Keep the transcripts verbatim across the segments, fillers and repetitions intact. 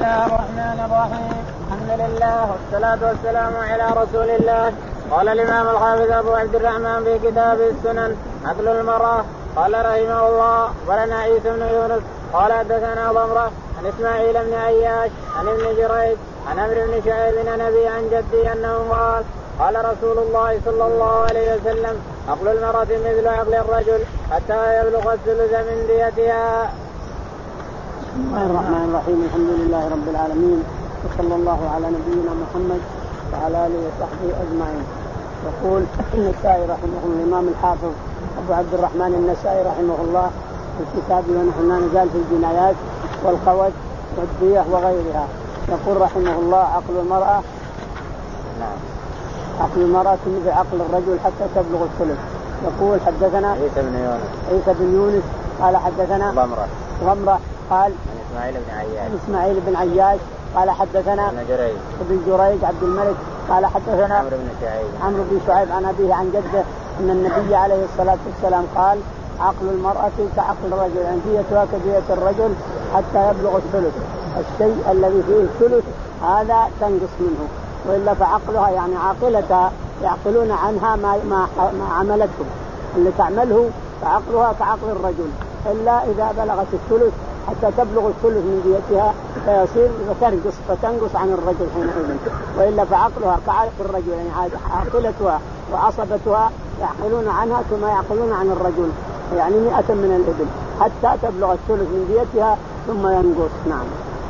الله الرحمن الرحيم. الحمد لله والصلاة والسلام على رسول الله. قال الإمام الحافظ أبو عبد الرحمن في كتاب السنن عقل المرأة قال رحمه الله ولنا عيسى بن يونس قال حدثنا ضمرة عن إسماعيل بن عياش عن ابن جريج عن عمرو بن شعيب عن أبي عن جدي أنه قال قال رسول الله صلى الله عليه وسلم عقل المرأة مثل عقل الرجل حتى يبلغ الثلث من ديتها. بسم الله الرحمن الرحيم. الحمد لله رب العالمين وصلى الله على نبينا محمد وعلى آله وصحبه أجمعين. يقول النسائي رحمه الله الإمام الحافظ أبو عبد الرحمن النسائي رحمه الله في الكتاب ونحن نزال في الجنايات والقوج والدية وغيرها. يقول رحمه الله عقل المرأة نعم عقل المرأة مثل عقل الرجل حتى تبلغ الثلث. يقول حدثنا عيسى بن يونس عيسى بن يونس قال حدثنا ضمرة ضمرة قال عن إسماعيل بن عياش إسماعيل بن عياش قال حدثنا ابن جريج ابن جريج عبد الملك قال حدثنا عمرو بن شعيب عمرو بن شعيب عن أبيه عن جده أن النبي عليه الصلاة والسلام قال عقل المرأة كعقل الرجل يعني ديتها كدية الرجل حتى يبلغ الثلث. الشيء الذي فيه الثلث هذا تنقص منه وإلا فعقلها يعني عاقلتها يعقلون عنها ما, ما, ما عملته اللي تعمله فعقلها كعقل الرجل إلا إذا بلغت الثلث حتى تبلغ الثلث من ديتها فيصير فتنقص فتنقص عن الرجل حينئذ وإلا فعقلها كعقل الرجل يعني عاقلتها وعصبتها يعقلون عنها كما يعقلون عن الرجل يعني مئة من الإبل حتى تبلغ الثلث من ديتها ثم ينقص. نعم.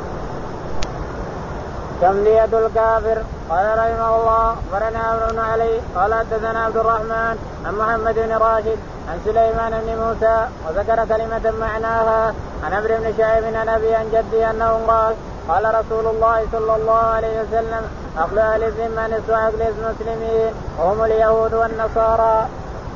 كم دية الكافر؟ قال رحمه الله فرنا عمرو بن علي قال حدثنا عبد الرحمن عن محمد بن راشد عن سليمان بن موسى وذكر كلمة معناها عن عمرو بن شعيب عن أبي عن جدي أنه قال قال رسول الله صلى الله عليه وسلم عقل أهل الذمة نصف عقل المسلمين وهم اليهود والنصارى.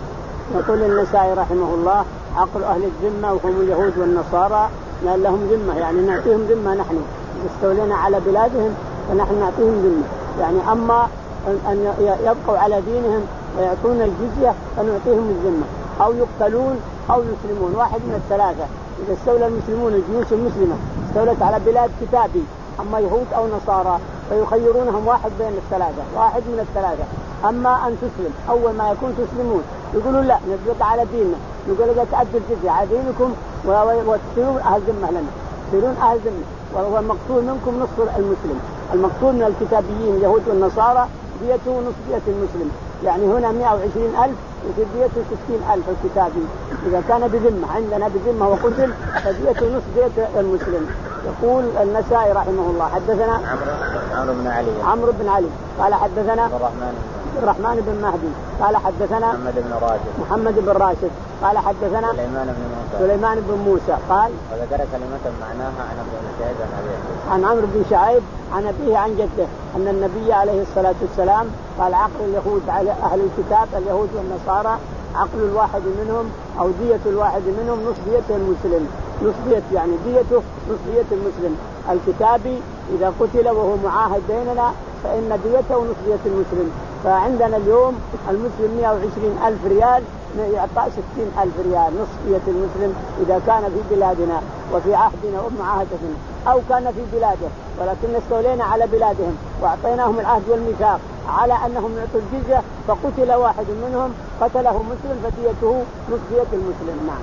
يقول النسائي رحمه الله عقل أهل الذمة وهم اليهود والنصارى لأن لهم ذمة يعني نعطيهم ذمة نحن استولينا على بلادهم فنحن نعطيهم ذمة يعني أما أن يبقوا على دينهم ويعطون الجزية فنعطيهم الذمة أو يقتلون أو يسلمون واحد من الثلاثة. إذا استولى المسلمون الجيوش المسلمة استولت على بلاد كتابي أما يهود أو نصارى فيخيرونهم واحد بين الثلاثة واحد من الثلاثة. أما أن تسلم أول ما يكون تسلمون يقولون لا نبقى على ديننا نقول إذا تأدوا الجزية على دينكم وتصيرون أهل ذمة لنا تصيرون أهل ذمة وهو المقتول منكم نصف المسلم المقتول من الكتابيين اليهود والنصارى ديته نصف دية المسلم يعني هنا مئة وعشرين ألف وفي ديته ستين ألف الكتابي إذا كان بذمة عندنا بذمة وقتل فديته نصف دية المسلم. يقول النسائي رحمه الله حدثنا عمرو بن علي عمرو بن علي قال حدثنا عبد الرحمن الرحمن بن مهدي قال حدثنا محمد بن راشد محمد بن راشد قال حدثنا سليمان بن موسى سليمان بن موسى قال وذكر كلمة معناها عن عمرو بن شعيب عن أبيه عن عمرو بن شعيب عن أبيه عن جده أن النبي عليه الصلاة والسلام قال عقل اليهود على أهل الكتاب اليهود والنصارى عقل الواحد منهم أو دية الواحد منهم نصف دية المسلم نصف دية يعني ديته نصف دية المسلم. الكتابي إذا قتل وهو معاهد بيننا فإن ديته نصف دية المسلم. فعندنا اليوم المسلم مئة وعشرين ألف ريال يعطى ستين ألف ريال نصف دية المسلم إذا كان في بلادنا وفي عهدنا ومعاهدتنا أو كان في بلاده ولكن استولينا على بلادهم وأعطيناهم العهد والميثاق على أنهم يعطوا الجزية فقتل واحد منهم قتله مسلم فديته نصف دية المسلم. نعم.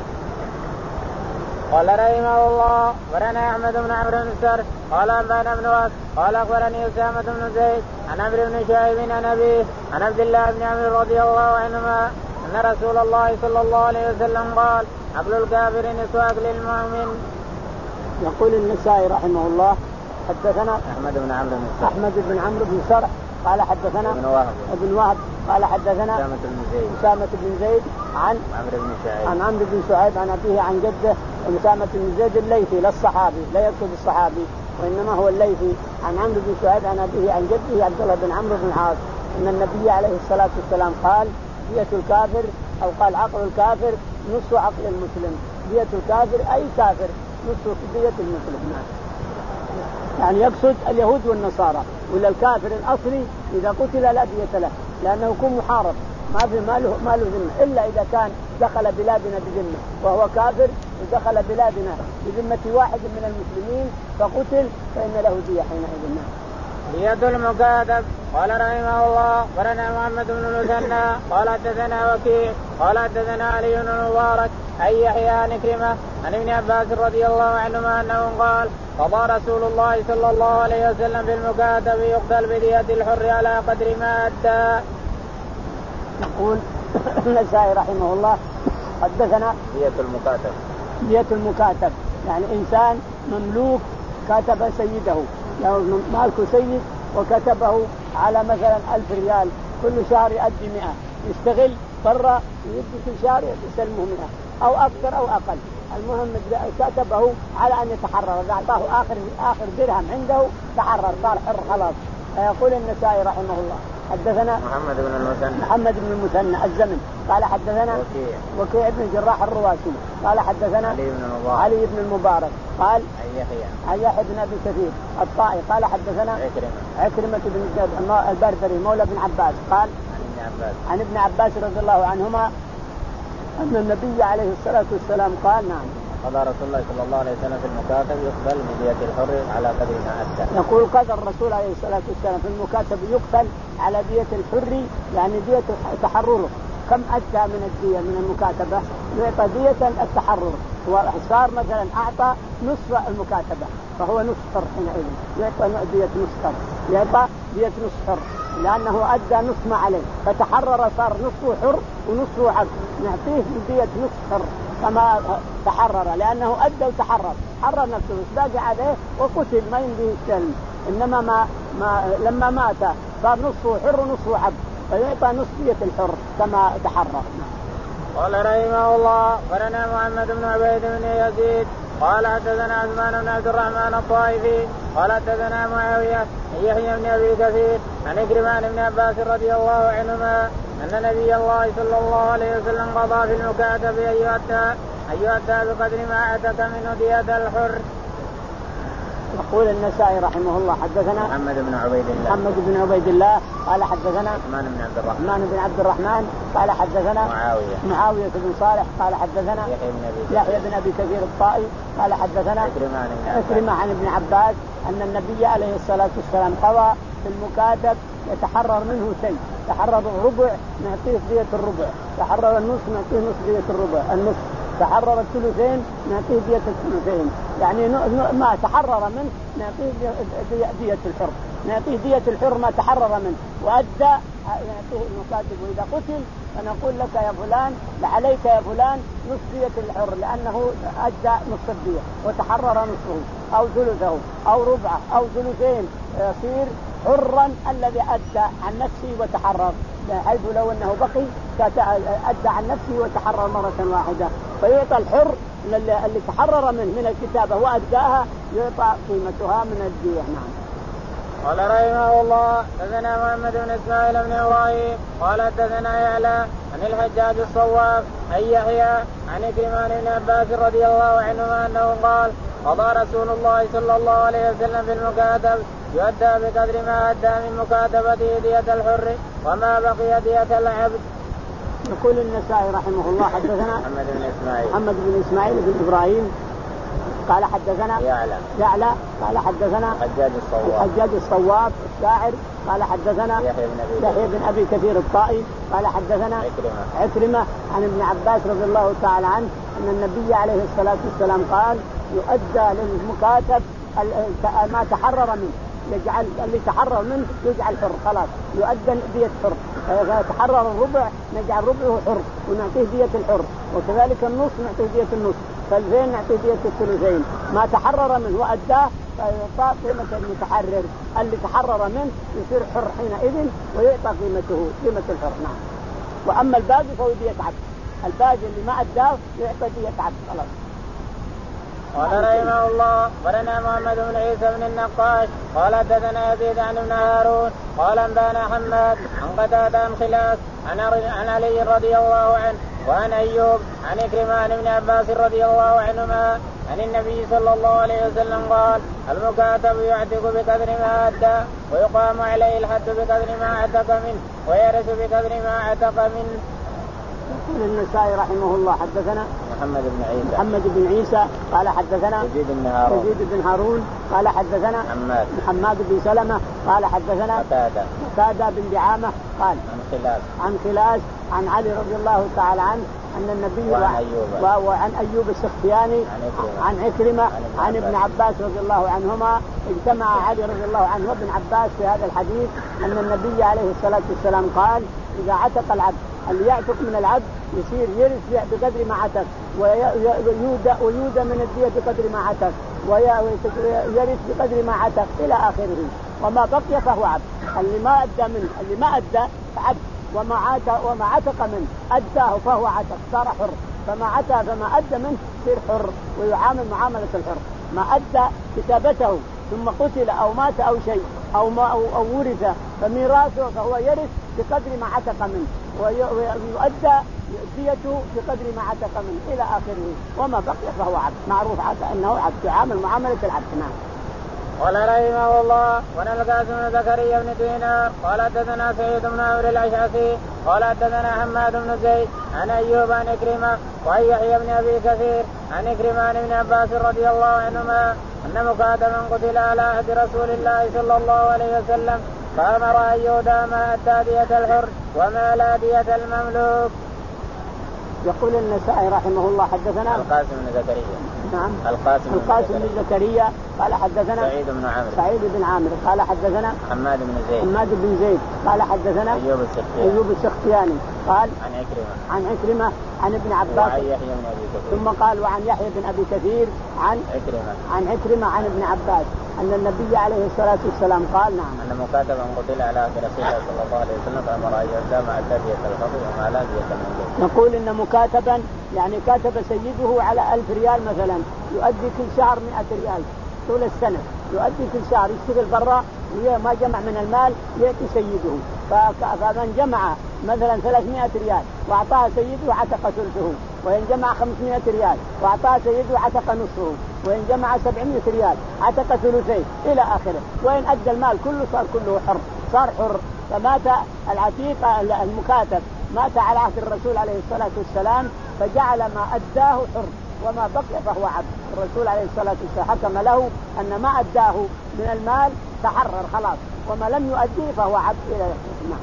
قال رحمه الله ورنا أحمد بن عمرو بن السر قال أنبأنا بن وهب قال أخبرني أسامة بن زيد عن عمرو بن شعيب عن أبيه عن عبد الله بن عمرو رضي الله عنهما أن رسول الله صلى الله عليه وسلم قال عقل الكافر نصف عقل المؤمن. يقول النسائي رحمه الله حدثنا أحمد بن عمرو بن السر أحمد بن عمرو بن سرح قال حدثنا ابن وهب ابن وهب قال حدثنا أسامة بن زيد أسامة بن زيد عن عمرو بن شعيب عن عمرو بن شعيب عن أبيه عن جده أسامة بن زيد الليثي لا الصحابي لا يكتب الصحابي وإنما هو الليثي عن عمرو بن شعيب عن أبيه عن جده عبد الله بن عمرو بن العاص أن النبي عليه الصلاة والسلام قال دية الكافر أو قال عقل الكافر نصف عقل المسلم. دية الكافر أي كافر نصف دية المسلم. يعني يقصد اليهود والنصارى ولا الكافر الأصلي إذا قتل لا دية له لأنه يكون محارب ما في ماله ماله ذمة إلا إذا كان دخل بلادنا بذمة وهو كافر ودخل بلادنا بذمة واحد من المسلمين فقتل فإن له دية حينئذ. دية المكاتب. قال رحمه الله ورنا محمد بن المثنى قال حدثنا وكيع قال حدثنا علي بن المبارك أي يحيى عن كريمة عن ابن عباس رضي الله عنهما أنه قال قضى رسول الله صلى الله عليه وسلم بالمكاتب يقتل بدية الحر على قدر ما أدى. يقول النسائي رحمه الله حدثنا دية المكاتب. دية المكاتب يعني إنسان مملوك كاتب سيده، لو مالك سيد وكتبه على مثلا ألف ريال كل شهر يؤدي مئة، يشتغل برا يدي كل شهر يسلمه مئة أو أكثر أو أقل، المهم كتبه على أن يتحرر، إذا أعطاه آخر آخر درهم عنده تحرر صار حر خلاص. يقول النسائي رحمه الله حدثنا محمد بن المثنى محمد بن المثنى الزمن قال حدثنا وكيع وكيع بن الجراح الرواسي قال حدثنا علي بن المبارك علي بن المبارك قال عن يحيى عن يحيى بن ابي كثير الطائي قال حدثنا عكرمة عكرمة بن البردري مولى بن عباس قال عن ابن عباس عن ابن عباس رضي الله عنهما أن النبي عليه الصلاة والسلام قال نعم قضى رسول الله صلى الله عليه وسلم في المكاتب يقتل بدية الحر على قدر ما أدى. يقول قضى الرسول عليه الصلاة والسلام في المكاتب يقتل على دية الحر يعني دية تحرره، كم أدى من الدية من المكاتبة يعطى دية التحرر، وصار مثلا أعطى نصف المكاتبة فهو نصف حر حينئذ يعطى دية نصف حر، يعطى دية نصف حر لأنه أدى نصف ما عليه فتحرر صار نصفه حر ونصفه عبد، نعطيه دية نصف حر كما تحرر لأنه أدى وتحرر حرر نفسه باقي عليه وقتل ما يمديه السلم، إنما ما, ما لما مات صار نصفه حر ونصفه عبد فيعطى نصف دية الحر كما تحرر. قال رحمه الله ولنا محمد بن عبيد بن يزيد قال حدثنا عثمان بن عبد الرحمن الطائفي قال حدثنا معاوية يحيى بن أبي كثير عن عكرمة بن عباس رضي الله عنهما أن نبي الله صلى الله عليه وسلم قضى في المكاتب أن يؤدى أن يؤدى بقدر ما أعتق منه دية الحر. يقول النسائي رحمه الله حدثنا محمد بن عبيد الله محمد بن عبيد الله قال حدثنا عثمان بن عبد الرحمن عثمان بن عبد الرحمن قال حدثنا معاوية معاوية بن صالح قال حدثنا يحيى بن أبي كثير الطائي قال حدثنا عكرمة عن ابن عباس أن النبي عليه الصلاة والسلام قضى في المكاتب يتحرر منه شيء، تحرر الربع نعطيه دية الربع، تحرر النصف نعطيه نصف دية الربع النصف، تحرر الثلثين نعطيه دية الثلثين، يعني ما تحرر منه نعطيه دية الحر، نعطيه دية الحر ما تحرر منه وأدى نعطيه المكاتب، وإذا قتل فنقول لك يا فلان لعليك يا فلان نصف دية الحر لأنه أدى نصف الدية وتحرر نصفه أو ثلثه أو ربعه أو ثلثين يصير حرا الذي أدى عن نفسه وتحرر، حيث لو أنه بقي أدى عن نفسه وتحرر مرة واحدة فيعطى الحر اللي تحرر منه من الكتابة وأداها يعطى قيمتها من الدية. نعم. قال رحمه الله حدثنا محمد بن اسماعيل بن ابراهيم قال حدثنا يعلى عن الحجاج الصواف عن يحيى عن عكرمة بن عباس رضي الله عنهما انه قال قضى رسول الله صلى الله عليه وسلم في المكاتب يؤدى بقدر ما أدى من مكاتبته دية الحر وما بقي دية العبد. يقول النسائي رحمه الله حدثنا محمد بن اسماعيل محمد بن اسماعيل بن ابراهيم قال حدثنا يعلى يعلى قال حدثنا الحجاج الصواف الحجاج الصواف الشاعر قال حدثنا يحيى بن يحيى بن ابي كثير الطائي قال حدثنا عكرمة عكرمة عن ابن عباس رضي الله تعالى عنه ان النبي عليه الصلاة والسلام قال يؤدى للمكاتب ما تحرر منه، يجعل اللي تحرر منه يجعل حر خلاص يؤدى دية حر، إذا تحرر الربع نجعل ربعه حر ونعطيه دية الحر، وكذلك النص نعطيه دية النص، فالفين نعطيه دية الثلثين، ما تحرر منه وأداه فيعطى قيمة المتحرر، اللي تحرر منه يصير حر حينئذ ويعطى قيمته قيمة الحر. نعم. وأما الباقي فهو دية عبد، الباقي اللي ما أداه يعطى دية عبد خلاص. قال رحمه الله ولنا محمد بن عيسى بن النقاش قال حدثنا يزيد عن ابن هارون قال انبانا حماد عن قتادة عن خلاف عن علي رضي الله عنه وعن ايوب عن عكرمة عن ابن عباس رضي الله عنهما عن النبي صلى الله عليه وسلم قال المكاتب يعتق بقدر ما ادى ويقام عليه الحد بقدر ما اعتق منه ويرث بقدر ما اعتق منه. يقول النسائي رحمه الله حدثنا محمد بن عيسى محمد بن عيسى قال حدثنا يزيد بن هارون يزيد بن هارون قال حدثنا حماد محمد بن سلمة قال حدثنا قتادة قتادة بن دعامة قال عن خلاف عن خلاف عن علي رضي الله تعالى عنه أن النبي وعن أيوب وعن أيوب السختياني عن عكرمة عن, عن ابن عباس رضي الله عنهما اجتمع علي رضي الله عنه وابن عباس في هذا الحديث أن النبي عليه الصلاة والسلام قال إذا عتق العبد اللي يعتق من العبد يصير يرث بقدر ما عتق ويودى ويودى من الدية بقدر ما عتق ويرث بقدر ما عتق إلى آخره وما بقي فهو عبد. اللي ما أدى منه اللي ما أدى عبد وما عتق وما عتق منه أداه فهو عتق صار حر فما عتق فما أدى منه يصير حر ويعامل معاملة الحر. ما أدى كتابته ثم قتل أو مات أو شيء أو ما أو, أو ورث فميراثه فهو يرث بقدر ما عتق منه ويؤدى ديته بقدر ما عتق منه إلى آخره وما بقي فهو عبد معروف أنه عبد يعامل معاملة العبد. نعم. قال رحمه الله ونلقى بن زكريا بن دينار قال حدثنا سعيد بن عمرو الاشعثي قال حدثنا حماد بن زيد عن ايوب عن عكرمة وعن يحيى بن ابي كثير عن عكرمة عن ابن عباس رضي الله عنهما ان مكاتبا قتل على عهد رسول الله صلى الله عليه وسلم فامر ان يهدى ما ادى دية الحر وما لا دية المملوك. يقول النسائي رحمه الله حدثنا القاسم بن زكريا نعم القاسم, القاسم بن زكريا قال حدثنا سعيد بن عمرو سعيد بن عامر قال حدثنا حماد بن زيد حماد بن زيد قال حدثنا أيوب السختياني أيوب السختياني قال عن عكرمة عن عكرمة عن ابن عباس وعن يحيى بن أبي كثير ثم قال وعن يحيى بن أبي كثير عن عكرمة عن عكرمة عن ابن عباس أن النبي عليه الصلاة والسلام قال نعم أن مكاتبا قتل على عهد رسول الله صلى الله عليه وسلم فأمر أن يهدى ما أدى دية الحر وما لا دية المملوك. نقول إن مكاتبا يعني كاتب سيده على ألف ريال مثلا يؤدي كل شهر مئة ريال طول السنة يؤدي كل شهر يشتغل برا وما جمع من المال يأتي سيده فمن جمع مثلا ثلاثمائة ريال وأعطاه سيده عتق ثلثه وإن جمع خمسمائة ريال وأعطاه سيده عتق نصفه وإن جمع سبعمائة ريال عتق ثلثيه إلى آخره وإن أدى المال كله صار كله حر صار حر. فمات العتيق المكاتب مات على عهد الرسول عليه الصلاة والسلام فجعل ما أداه حر وما بقي فهو عبد. الرسول عليه الصلاة والسلام حكم له أن ما أداه من المال تحرر خلاص وما لم يؤديه فهو عبد إلى يوم.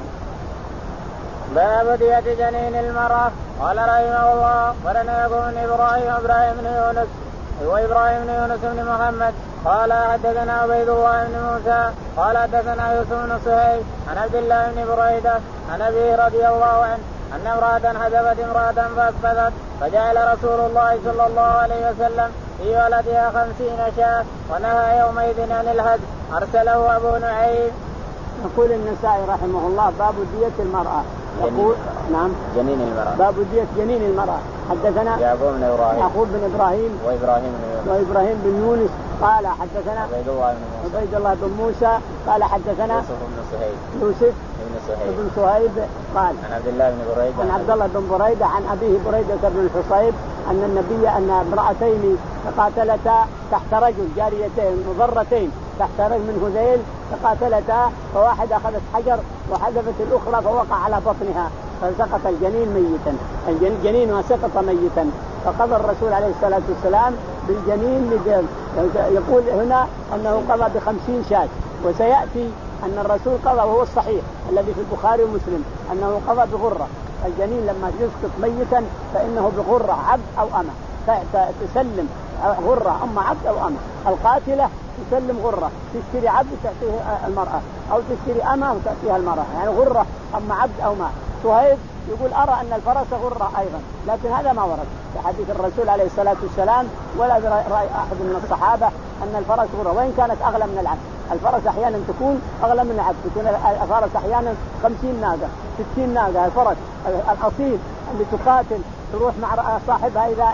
باب دية جنين المرأة. قال رحمه الله ولنا يكون إبراهيم إبراهيم بن يونس وإبراهيم بن يونس بن محمد قال حدثنا عبيد الله بن موسى قال حدثنا يوسف بن سهيل عن عبد الله بن بريدة عن أبيه رضي الله عنه أن امرأة حجبت امرأة فأسبتت فجعل رسول الله صلى الله عليه وسلم في ولدها خمسين شاة ونهى يومئذ عن الهد أرسله أبو نعيم. يقول النسائي رحمه الله باب دية المرأة. يقول نعم جنين المرأة باب دية جنين المرأة. حدثنا يعقوب بن إبراهيم يعقوب بن إبراهيم وإبراهيم بن يونس وإبراهيم بن يونس قال حدثنا عبيد الله بن موسى عبيد الله بن موسى قال حدثنا يوسف بن سهيل يوسف بن سهيل بن سهيب قال عن عبد الله بن بريدة عن عبد الله بن بريدة عن أبيه بريدة بن الحصيب أن النبي أن امرأتين تقاتلتا تحت رجل جاريتين مضرتين تحت رجل من هذيل تقاتلتا فواحدة أخذت حجر وحذفت الأخرى فوقع على بطنها فسقط الجنين ميتا الجنين وسقط ميتا فقضى الرسول عليه الصلاة والسلام بالجنين لجل. يقول هنا أنه قضى بخمسين شاة وسيأتي أن الرسول قضى وهو الصحيح الذي في البخاري ومسلم أنه قضى بغرة الجنين لما يسقط ميتا فإنه بغرة عبد أو أمة تسلم غرة أما عبد أو أمة. القاتلة تسلم غرة تشتري عبد تعطيه المرأة أو تشتري أمة وتعطيها المرأة يعني غرة أما عبد أو ما. سهيب يقول أرى أن الفرس غرة أيضا لكن هذا ما ورد في حديث الرسول عليه الصلاة والسلام ولا رأي أحد من الصحابة أن الفرس غرة وإن كانت أغلى من العبد. الفرس أحيانا تكون أغلى من العبد تكون الفرس أحيانا خمسين ناقة ستين ناقة. الفرس الأصيل اللي تقاتل تروح مع صاحبها إذا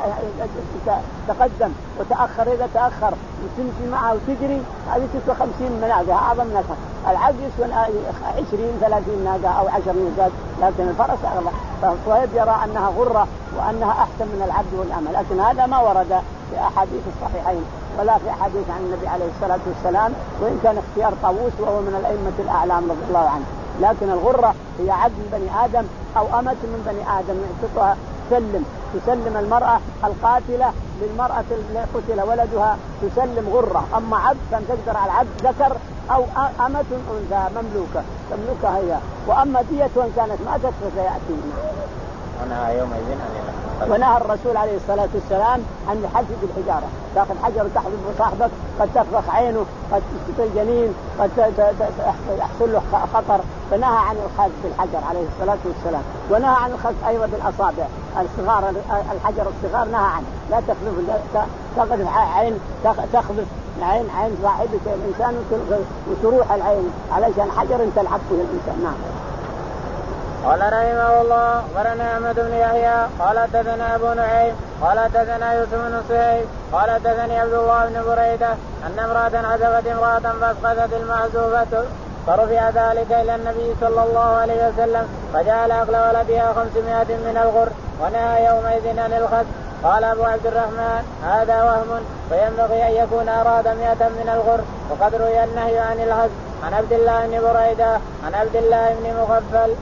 تقدم وتأخر إذا تأخر وتمشي معها وتجري هذه تسوى خمسين ناقة أعظم ناقة. العبد يسوى عشرين ثلاثين ناقة أو عشر ناقات لكن الفرس أغلى. فصهيب يرى أنها غرة وأنها أحسن من العبد والأمة لكن هذا ما ورد في أحاديث الصحيحين ولا في حديث عن النبي عليه الصلاة والسلام وإن كان اختيار طاووس وهو من الأئمة الأعلام رضي الله عنه لكن الغرة هي عبد من بني آدم أو أمة من بني آدم يعتقها تسلم تسلم المرأة القاتلة للمرأة اللي قتل ولدها تسلم غرة. أما عبد كان تقدر على العبد ذكر أو أمة أنثى مملوكة تملكها هي. وأما دية وإن كانت ماتت فسيأتي. ونهى يومئذ عن ونهى الرسول عليه الصلاة والسلام عن الحذف بالحجارة. تأخذ حجر تحذف صاحبك قد تفرخ عينه قد تسقط الجنين قد يحصل له خطر. فنهى عن الخذف بالحجر عليه الصلاة والسلام. ونهى عن الخذف أيضا بالأصابع الصغار الحجر الصغار نهى عنه. لا تخذف تخذف عين تخذف عين عين صاحبك الإنسان وتروح العين علشان حجر تلعب فيه الإنسان. نعم. قال رحمه الله أخبرنا أحمد بن يحيى قال حدثنا أبو نعيم قال حدثنا يوسف بن سهيل قال حدثني عبد الله بن بريدة أن امرأة عزفت امرأة فاسقطت المعزوفة فرفع ذلك إلى النبي صلى الله عليه وسلم فجعل أكل ولدها خمسمائة من الغر ونهى يومئذ عن الخذف. قال أبو عبد الرحمن هذا وهم وينبغي أن يكون أراد مئة من الغر وقد روي النهي عن الخذف عن عبد الله بن بريدة عن عبد الله بن مغفل.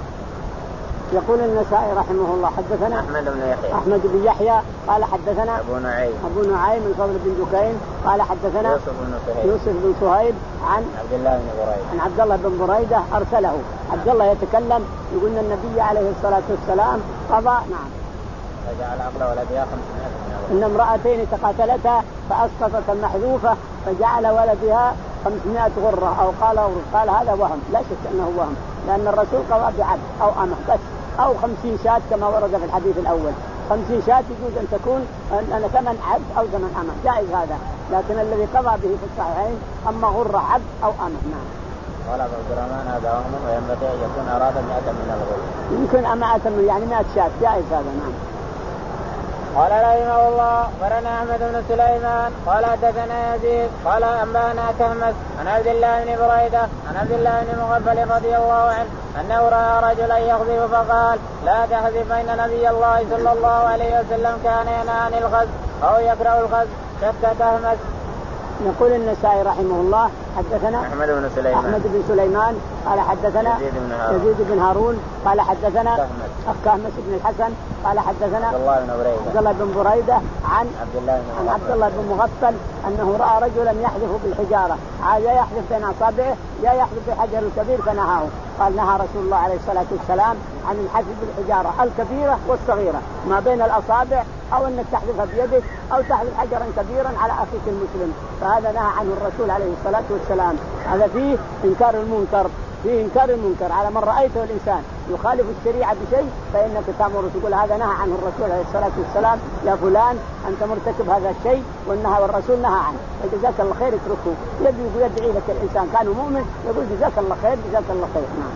يقول النسائي رحمه الله حدثنا أحمد بن يحيى أحمد بن يحيى قال حدثنا أبو نعيم أبو نعيم من فضل بن دكين قال حدثنا يوسف بن سهيل يوسف بن سهيل عن عبد الله بن بريدة عن عبد الله بن بريدة أرسله. عبد الله يتكلم يقول أن النبي عليه الصلاة والسلام قضى نعم فجعل عقل ولدها خمسمائة إن امرأتين تقاتلتا فأسقطت المحذوفة فجعل ولدها خمسمائة غرة أو قال قال هذا وهم. لا شك أنه وهم لأن الرسول قضى بعبد أو أمة بس أو خمسين شاة كما ورد في الحديث الأول. خمسين شاة يجوز أن تكون أن ثمن عبد أو ثمن أمة جائز هذا. لكن الذي قضى به في الصحيحين أما غرة عبد أو أمة. نعم. قال أبو عبد الرحمن هذا وهم وينبغي أن يكون أراد مئة من الغر يمكن أمة يعني مئة شاة جائز هذا. نعم. قال رحمه الله أخبرنا أحمد بن سليمان قال حدثنا يزيد قال أنبأنا كهمس عن عبد الله بن بريدة عن عبد الله بن مغفل رضي الله عنه أنه رأى رجلا يخذف فقال لا تحذف فإن نبي الله صلى الله عليه وسلم كان ينهى عن الخذف أو يكره الخذف. شك كهمس. يقول النسائي رحمه الله حدثنا أحمد بن سليمان أحمد بن سليمان قال حدثنا يزيد بن هارون, يزيد بن هارون قال حدثنا كهمس كهمس بن الحسن قال حدثنا عبد الله بن بريدة عبد الله بن بريدة عن عبد الله بن عن عبد الله بن مغفل أنه رأى رجلا يحذف بالحجارة يا يحذف بين أصابعه يا يحذف بحجر الكبير فنهاه. قال نهى رسول الله عليه الصلاة والسلام عن الحذف بالحجارة الكبيرة والصغيرة ما بين الأصابع أو أنك تحذفها بيدك أو تحذف حجرا كبيرا على أخيك المسلم. فهذا نهى عنه الرسول عليه الصلاة والسلام. هذا فيه إنكار المنكر فيه إنكار المنكر على من رأيته الإنسان يخالف الشريعة بشيء فإنك تأمر تقول هذا نهى عنه الرسول عليه الصلاة والسلام يا فلان أنت مرتكب هذا الشيء والنهى والرسول نهى عنه فجزاك الله خير اتركه. يدعي يدعي لك الإنسان كان مؤمن يقول جزاك الله خير جزاك الله خير. نعم.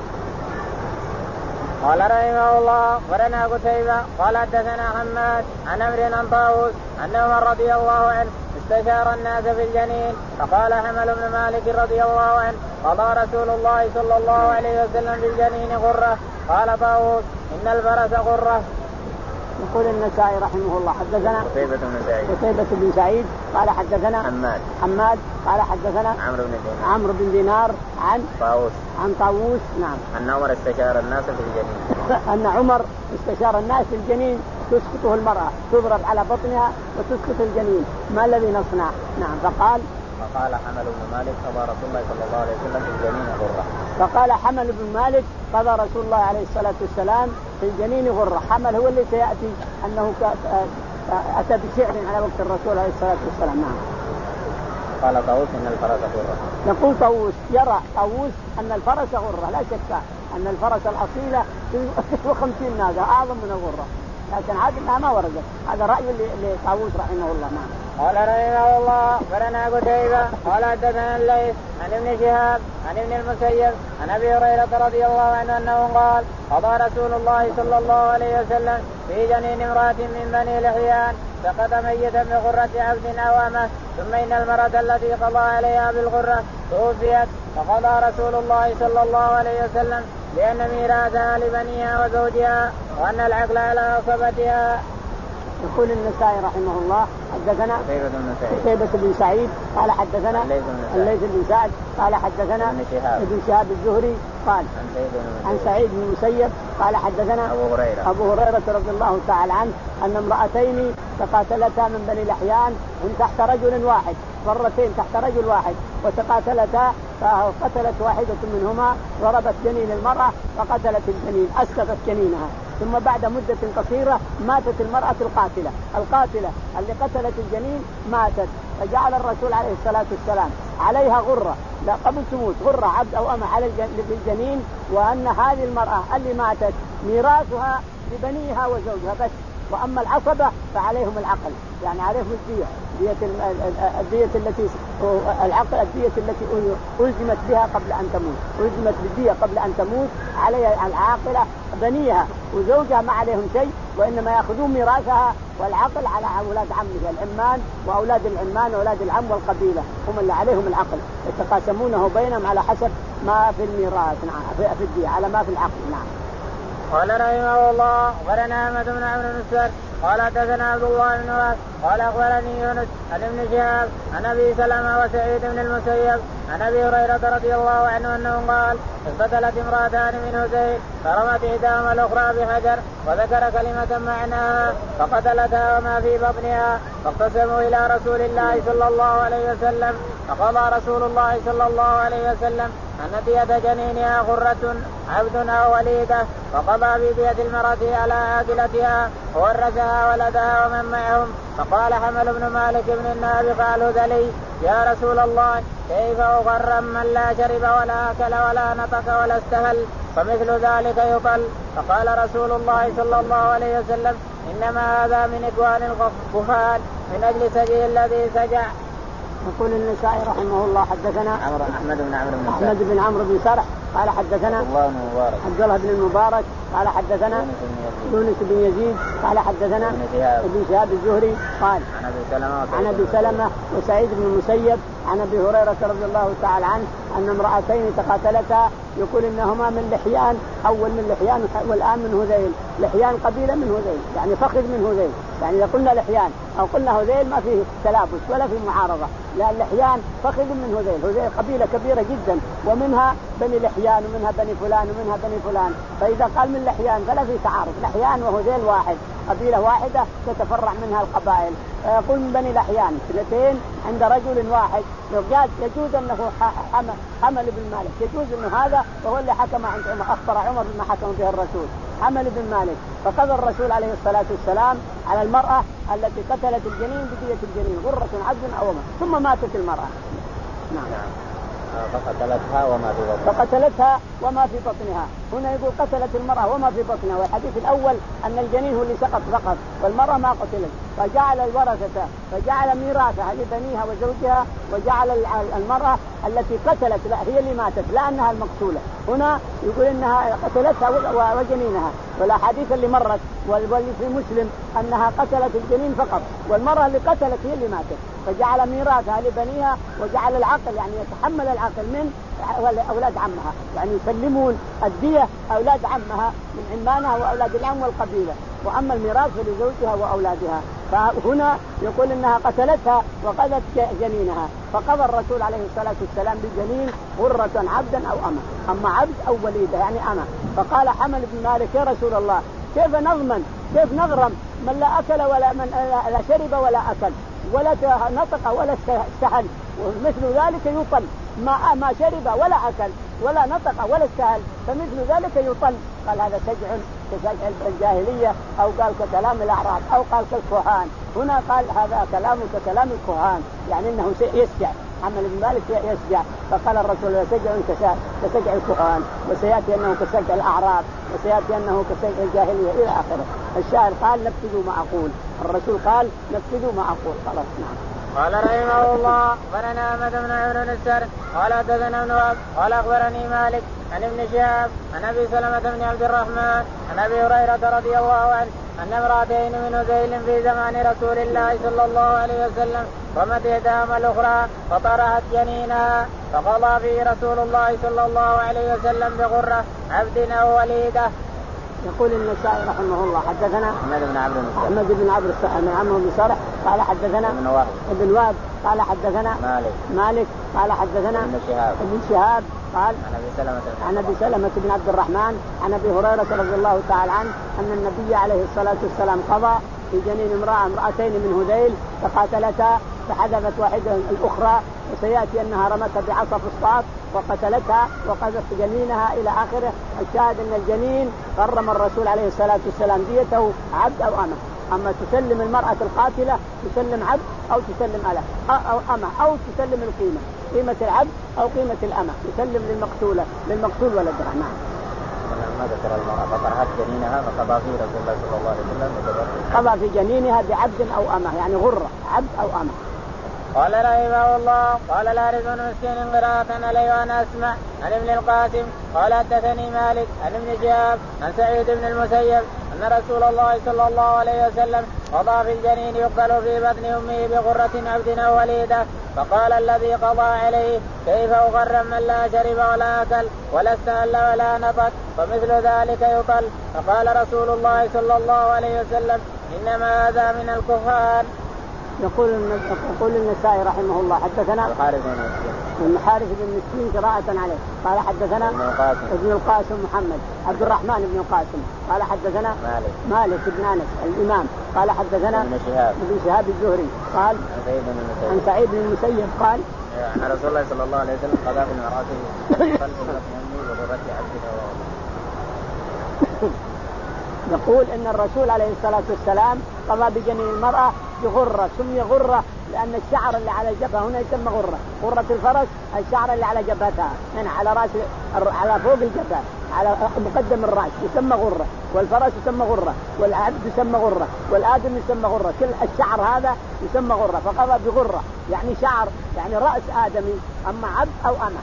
قال رحمه الله ورنا قتيبة قال حدثنا حماد عن عمرو عن طاووس أن عمر رضي الله عنه استشار الناس في الجنين فقال حمل بن مالك رضي الله عنه قضى رسول الله صلى الله عليه وسلم بالجنين غرة. قال طاووس إن الفرس غرة. يقول النسائي رحمه الله حدثنا قتيبة بن سعيد قتيبة بن سعيد قال حدثنا حماد حماد قال حدثنا عمرو بن دينار عمرو بن دينار عن طاووس عن طاووس. نعم. أن عمر استشار الناس في الجنين أن عمر استشار الناس في الجنين تسقطه المرأة تضرب على بطنها وتسقط الجنين ما الذي نصنع. نعم. فقال فقال حمل بن مالك قضى رسول الله صلى الله عليه وسلم في الجنين غرة. فقال حمل بن مالك قضى رسول الله عليه الصلاة والسلام في الجنين غرة. حمل هو اللي سيأتي أنه أتى بشعر على وقت الرسول عليه الصلاة والسلام. نعم. قال طاووس إن الفرس غرة. يقول طاووس يرى طاووس أن الفرس غرة لا شك أن الفرس الأصيلة وخمسين ناقة أعظم من الغرة لكن عاد انها ما وردت. هذا رأي لطاووس رحمه الله. نعم. قال رحمه الله ورنا قتيبة قال حدثنا الليث عن ابن شهاب عن ابن المسيب عن ابي هريرة رضي الله عنه انه قال قضى رسول الله صلى الله عليه وسلم في جنين امرأة من بني لحيان سقط ميتا بغرة عبد او امه ثم ان المرأة التي قضى عليها بالغرة توفيت فقضى رسول الله صلى الله عليه وسلم لأن ميراثها لبنيها وزوجها وأن العقل على عصبتها. يقول النسائي رحمه الله حدثنا قتيبة بن سعيد قال حدثنا الليث بن سعد قال حدثنا ابن شهاب الزهري قال عن سعيد بن المسيب قال حدثنا أبو هريرة أبو هريرة رضي الله تعالى عنه أن امرأتين تقاتلتا من بني لحيان من تحت رجل واحد، مرتين تحت رجل واحد، وتقاتلتا فقتلت واحدة منهما ضربت جنين المرأة وقتلت الجنين أسقطت جنينها، ثم بعد مدة قصيرة ماتت المرأة القاتلة القاتلة اللي قتلت الجنين ماتت، فجعل الرسول عليه الصلاة والسلام عليها غرة لا قبل تموت غرة عبد أو أمة على الجنين، وأن هذه المرأة اللي ماتت ميراثها لبنيها وزوجها بس، وأما العصبة فعليهم العقل، يعني عليهم الدية دية الدية التي العقل الدية التي ألزمت بها قبل أن تموت، ألزمت بالدية قبل أن تموت عليها العاقلة بنيها وزوجها ما عليهم شيء، وإنما يأخذون ميراثها، والعقل على أولاد عمه العمان وأولاد العمان وأولاد العم والقبيلة هم اللي عليهم العقل، يتقاسمونه بينهم على حسب ما في الميراث نعم في الدية على ما في العقل نعم. قال رحمه الله أخبرنا أحمد بن عمرو بن السر قال حدثنا عبد الله بن وهب قال أخبرني يونس عن ابن شهاب عن أبي سلمة وسعيد بن المسيب عن أبي هريرة رضي الله عنه أنه قال اقتتلت امرأتان من هذيل فرمت إحداهما الأخرى بحجر وذكر كلمة معناها فقتلتها وما في بطنها، فاقتسموا إلى رسول الله صلى الله عليه وسلم، فقضى رسول الله صلى الله عليه وسلم أن دية جنينها غرة عبد أو وليدة، فقضى بدية المرأة على عاقلتها وورثها ولدها ومن معهم. فقال حمل بن مالك بن النابغة الهذلي يا رسول الله كيف أغرم من لا شرب ولا أكل ولا نطق ولا استهل فمثل ذلك يطل؟ فقال رسول الله صلى الله عليه وسلم إنما هذا من إخوان الكفار من أجل سجي الذي سجع. يقول النسائي رحمه الله حدثنا أحمد بن عمرو بن أحمد بن عمرو بن سرح قال حدثنا عبد الله بن المبارك قال حدثنا يونس بن يزيد قال حدثنا ابن شهاب الزهري قال عن أبي سلمة وسعيد بن المسيب عن أبي هريرة رضي الله تعالى عنه أن امرأتين تقاتلتا يقول إنهما من لحيان، أول من لحيان والآن من هذيل، لحيان قبيلة من هذيل يعني فخذ من هذيل، يعني إذا قلنا لحيان أو قلنا هذيل ما فيه تلابس ولا فيه معارضة، لأن لحيان فخذ من هذيل، هذيل قبيلة كبيرة جدا ومنها بني لحيان ومنها بني فلان ومنها بني فلان، فإذا قال من لحيان فلا فيه تعارض، لحيان وهذيل واحد قبيلة واحدة تتفرع منها القبائل. يقول من بني لحيان اثنتين عند رجل واحد يجوز أنه حمل بن مالك، يجوز أنه هذا وهو اللي حكم عند عمر أخبر عمر بما حكم به الرسول حمل بن مالك، فقضى الرسول عليه الصلاة والسلام على المرأة التي قتلت الجنين بدية الجنين غرة عبد أو أمة، ثم ماتت المرأة نعم فقتلتها وما في بطنها فقتلتها وما في بطنها. هنا يقول قتلت المرأة وما في بطنها، والحديث الأول أن الجنين هو اللي سقط فقط والمرأة ما قتلت، فجعل الورثة فجعل ميراثها لبنيها وزوجها، وجعل المرأة التي قتلت لا هي اللي ماتت لا أنها المقتولة. هنا يقول إنها قتلتها وجنينها، والأحاديث اللي مرت واللي في مسلم أنها قتلت الجنين فقط، والمرأة اللي قتلت هي اللي ماتت، فجعل ميراثها لبنيها وجعل العقل يعني يتحمل العقل من أولاد عمها، يعني يسلمون الدية أولاد عمها من عمانها وأولاد العم والقبيلة، وأما الميراث لزوجها وأولادها. فهنا يقول إنها قتلتها وقذت جنينها، فقضى الرسول عليه الصلاة والسلام بالجنين غرة عبدا أو أمة، أما عبد أو وليدة يعني أمة. فقال حمل بن مالك يا رسول الله كيف نضمن كيف نغرم من لا أكل ولا من لا شرب ولا أكل ولا نطق ولا استهل ومثل ذلك يطل، ما ما شرب ولا أكل ولا نطق ولا استهل فمثل ذلك يطل. قال هذا سجع كسجع الجاهلية أو قال ككلام الأعراب أو قال كالكهان. هنا قال هذا كلام ككلام الكهان، يعني إنه يسجع حمل بن مالك يسجع. فقال الرسول سجع كسجع الكهان، وسيأتي أنه كسجع الأعراب، وسيأتي أنه كسجع الجاهلية إلى آخره. الشاعر قال نفذوا ما أقول، الرسول قال نفذوا ما أقول. خلاص نعم. قال رحمه الله أخبرنا أحمد بن عمرو بن السر قال حدثنا ابن وهب قال أخبرني مالك عن ابن شهاب عن أبي سلمة بن عبد الرحمن عن أبي هريرة رضي الله عنه أن امرأتين من هذيل في زمان رسول الله صلى الله عليه وسلم رمت إحداهما الأخرى فطرحت جنينها، فقضى فيه رسول الله صلى الله عليه وسلم بغرة عبد أو وليدة. يقول النسائي رحمه الله حدثنا أحمد بن عمرو أحمد بن عمرو بن عمرو بن سرح قال حدثنا ابن وهب ابن وهب قال حدثنا مالك مالك قال حدثنا ابن شهاب ابن شهاب قال عن ابي سلمة بن عبد الرحمن عن ابي هريرة رضي الله تعالى عنه ان النبي عليه الصلاة والسلام قضى في جنين امرأة امرأتين من هذيل فقاتلتا فحذفت واحدة الأخرى وسيأتي أنها رمتها بعصا فسطاط وقتلتها وقذفت جنينها إلى آخره. الشاهد أن الجنين غرم الرسول عليه الصلاة والسلام ديته عبد أو أمة. أما تسلم المرأة القاتلة تسلم عبد أو تسلم أله أو أمة أو تسلم القيمة قيمة العبد أو قيمة الأمة تسلم للمقتولة للمقتول ولدها. نعم. ما ذكر المرأة فقرأت جنينها فقضى في رسول الله صلى الله عليه وسلم قضى في جنينها بعبد أو أمة يعني غرة عبد أو أمة. قال رحمه الله قال لا رزق مسكين قراءة علي وأنا أسمع عن ابن القاسم قال حدثني مالك عن ابن شهاب عن سعيد بن المسيب أن رسول الله صلى الله عليه وسلم قضى في الجنين يقتل في بطن أمه بغرة عبد أو وليدة فقال الذي قضى عليه كيف أغرم من لا شرب ولا أكل ولا استهل ولا نطق فمثل ذلك يقل. فقال رسول الله صلى الله عليه وسلم إنما هذا من الكهان. يقول يقول النسائي رحمه الله حدثنا الحارث بن مسكين بن الحارث بن مسكين قراءة عليه قال حدثنا ابن القاسم ابن القاسم محمد عبد الرحمن بن القاسم قال حدثنا مالك مالك بن أنس الإمام قال حدثنا ابن شهاب ابن شهاب الزهري قال عن سعيد بن المسيب قال عن رسول الله صلى الله عليه وسلم قضى في المرأة يقول إن الرسول عليه الصلاة والسلام قضى بجنين المرأة بغرة سمي غرة لأن الشعر اللي على الجبهة هنا يسمى غرة. غرة الفرس الشعر اللي على جبهتها هنا على رأس على فوق الجبهة على مقدم الرأس يسمى غرة والفرس يسمى غرة والعبد يسمى غرة والآدم يسمى غرة كل الشعر هذا يسمى غرة. فقضى بغرة يعني شعر يعني رأس آدمي. أما عبد أو أمة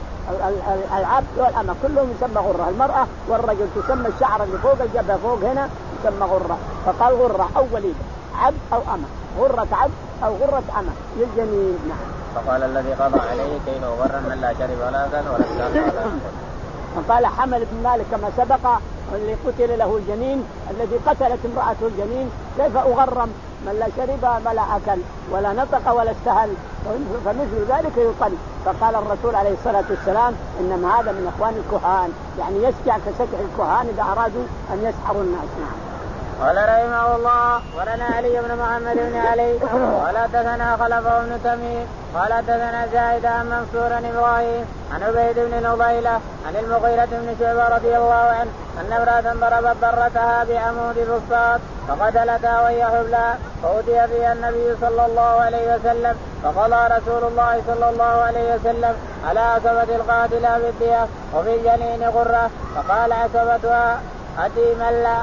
العبد والأمة كلهم يسمى غرة. المرأة والرجل تسمى الشعر اللي فوق الجبهة فوق هنا يسمى غرة. فقال غرة أو وليدة عبد أو أمة غرة عبد أو غرة أمة للجنين. نعم. فقال الذي قضى عليه كيف أغرم من لا شرب ولا أكل ولا استهل ولا نطق. فقال حمل بن مالك كما سبق اللي قتل له الجنين الذي قتلت امرأته الجنين كيف أغرم من لا شرب ولا أكل ولا نطق ولا استهل فمثل ذلك يقل. فقال الرسول عليه الصلاة والسلام إنما هذا من أخوان الكهان يعني يسجع كسجع الكهان إذا أرادوا أن يسحروا الناس. نعم. قال رحمه الله ولنا علي بن محمد بن علي قال حدثنا خلفه بن تميم قال حدثنا زاهد عن منصور ابراهيم عن عبيد بن نضيلة عن المغيرة بن شعبة رضي الله عنه أن امرأة ضربت ضرتها بعمود فسطاط فقتلتها وهي حبلى فأتي بها النبي صلى الله عليه وسلم فقضى رسول الله صلى الله عليه وسلم على عصبة القاتلة بالدية وفي الجنين غرة. فقال عصبتها أتي من لا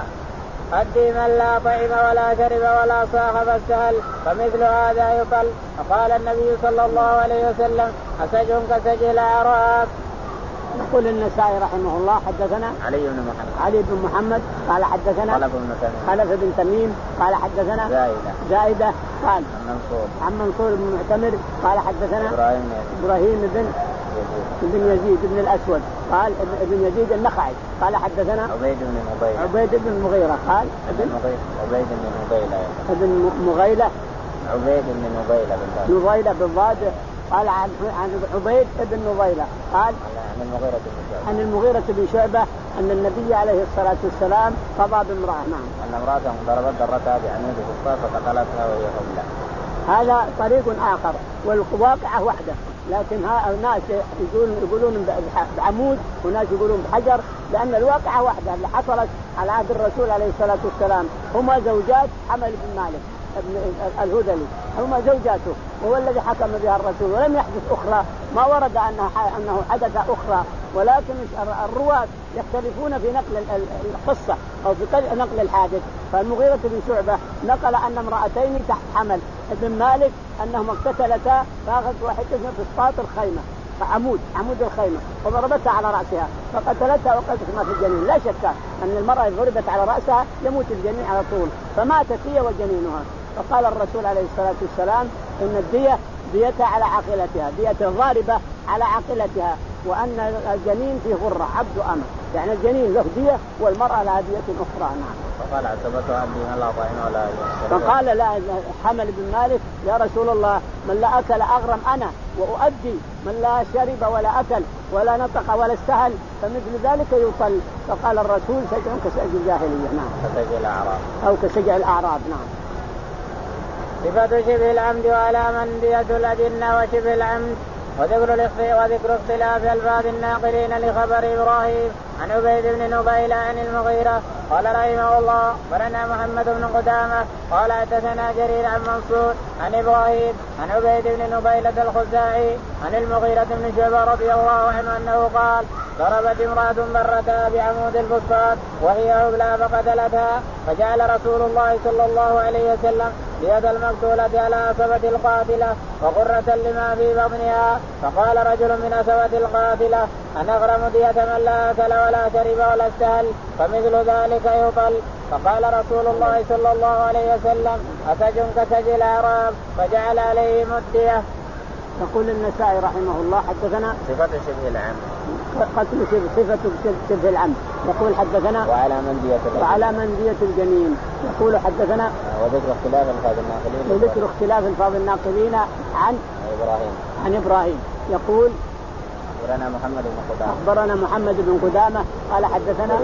أدي من لا طعم ولا شرب ولا صاخ فاستهل فمثل هذا يقل. فقال النبي صلى الله عليه وسلم أسج كسج الأعراب. يقول النسائي رحمه الله حدثنا علي بن محمد علي بن محمد قال حدثنا خلف بن تميم خلف بن تميم قال حدثنا زائدة زائدة قال عن منصور عن منصور بن معتمر قال حدثنا إبراهيم إبراهيم بن ابن يزيد بن الأسود قال ابن يزيد النخعي قال حدثنا عبيد بن مغيرة عبيد بن المغيرة قال ابن عبيد بن مغيلة ابن مغيلة عبيد بن مغيلة بالضاد مغيلة بالضاد قال عن عن عبيد بن مغيلة قال عن المغيرة بن شعبة عن المغيرة بن شعبة أن النبي عليه الصلاة والسلام قضى بامرأة. نعم. أن امرأة ضربت ضرتها بعمود فسطاط فقتلتها وهي حبلى. هذا طريق آخر والواقعة واحدة لكن ها الناس يقولون يقولون بعمود وناس يقولون بحجر لأن الواقعة واحدة اللي حصلت على عهد الرسول عليه الصلاة والسلام. هما زوجات حمل بن مالك ابن الهذلي هما زوجاته وهو الذي حكم بها الرسول ولم يحدث أخرى ما ورد أنه أنه حدث أخرى ولكن الرواة يختلفون في نقل القصة أو في نقل الحادث. فالمغيرة بن شعبة نقل أن امرأتين تحت حمل ابن مالك أنهما اقتتلتا فأخذت واحدة في فسطاط الخيمة عمود عمود الخيمة وضربتها على رأسها فقتلتها وقتلت ما في الجنين. لا شك أن المرأة ضربت على رأسها يموت الجنين على طول فماتت هي وجنينها. فقال الرسول عليه الصلاة والسلام إن الدية ديتها على عاقلتها دية الضاربة على عاقلتها وأن الجنين فيه غرة عبد أمة يعني الجنين له دية والمرأة لها دية أخرى. نعم. فقال عصبتها أدي من لا طعم ولا فقال لا حمل بن مالك يا رسول الله من لا أكل أغرم أنا وأؤدي من لا شرب ولا أكل ولا نطق ولا استهل فمثل ذلك يطل. فقال الرسول سجع كسجع الجاهلية نعم كسجع الأعراب أو كسجع الأعراب نعم. صفة شبه العمد وعلى من دية الأجنة وشبه العمد. وذكر وذكر اختلاف ألفاظ الناقلين لخبر إبراهيم عن عبيد بن نبيلة عن المغيرة قال رحمه الله برنا محمد بن قدامة قال حدثنا جرير عن منصور عن إبراهيم عن عبيد بن نبيلة الخزاعي عن المغيرة بن شعبة رضي الله عنه أنه قال ضربت امرأة برتها بعمود الفسطاط وهي عبلى فقتلتها فجعل رسول الله صلى الله عليه وسلم بيد المقتولة على عصبة القاتلة وقرة لما في بطنها. فقال رجل من عصبة القاتلة أنغرم دية من لا أكل ولا شرب ولا استهل فمثل ذلك يطل. فقال رسول الله صلى الله عليه وسلم أسج كسج الأعراب فجعل عليهم الدية. يقول النسائي رحمه الله حدثنا صفة شبه العمد قتل صفة شبه العمد. يقول حدثنا وعلى من دية وعلى من دية الجنين. يقول حدثنا وذكر اختلاف الفاظ الناقلين وذكر اختلاف الفاظ الناقلين عن إبراهيم عن إبراهيم. يقول أخبرنا محمد بن قدامة أخبرنا محمد بن قدامة قال حدثنا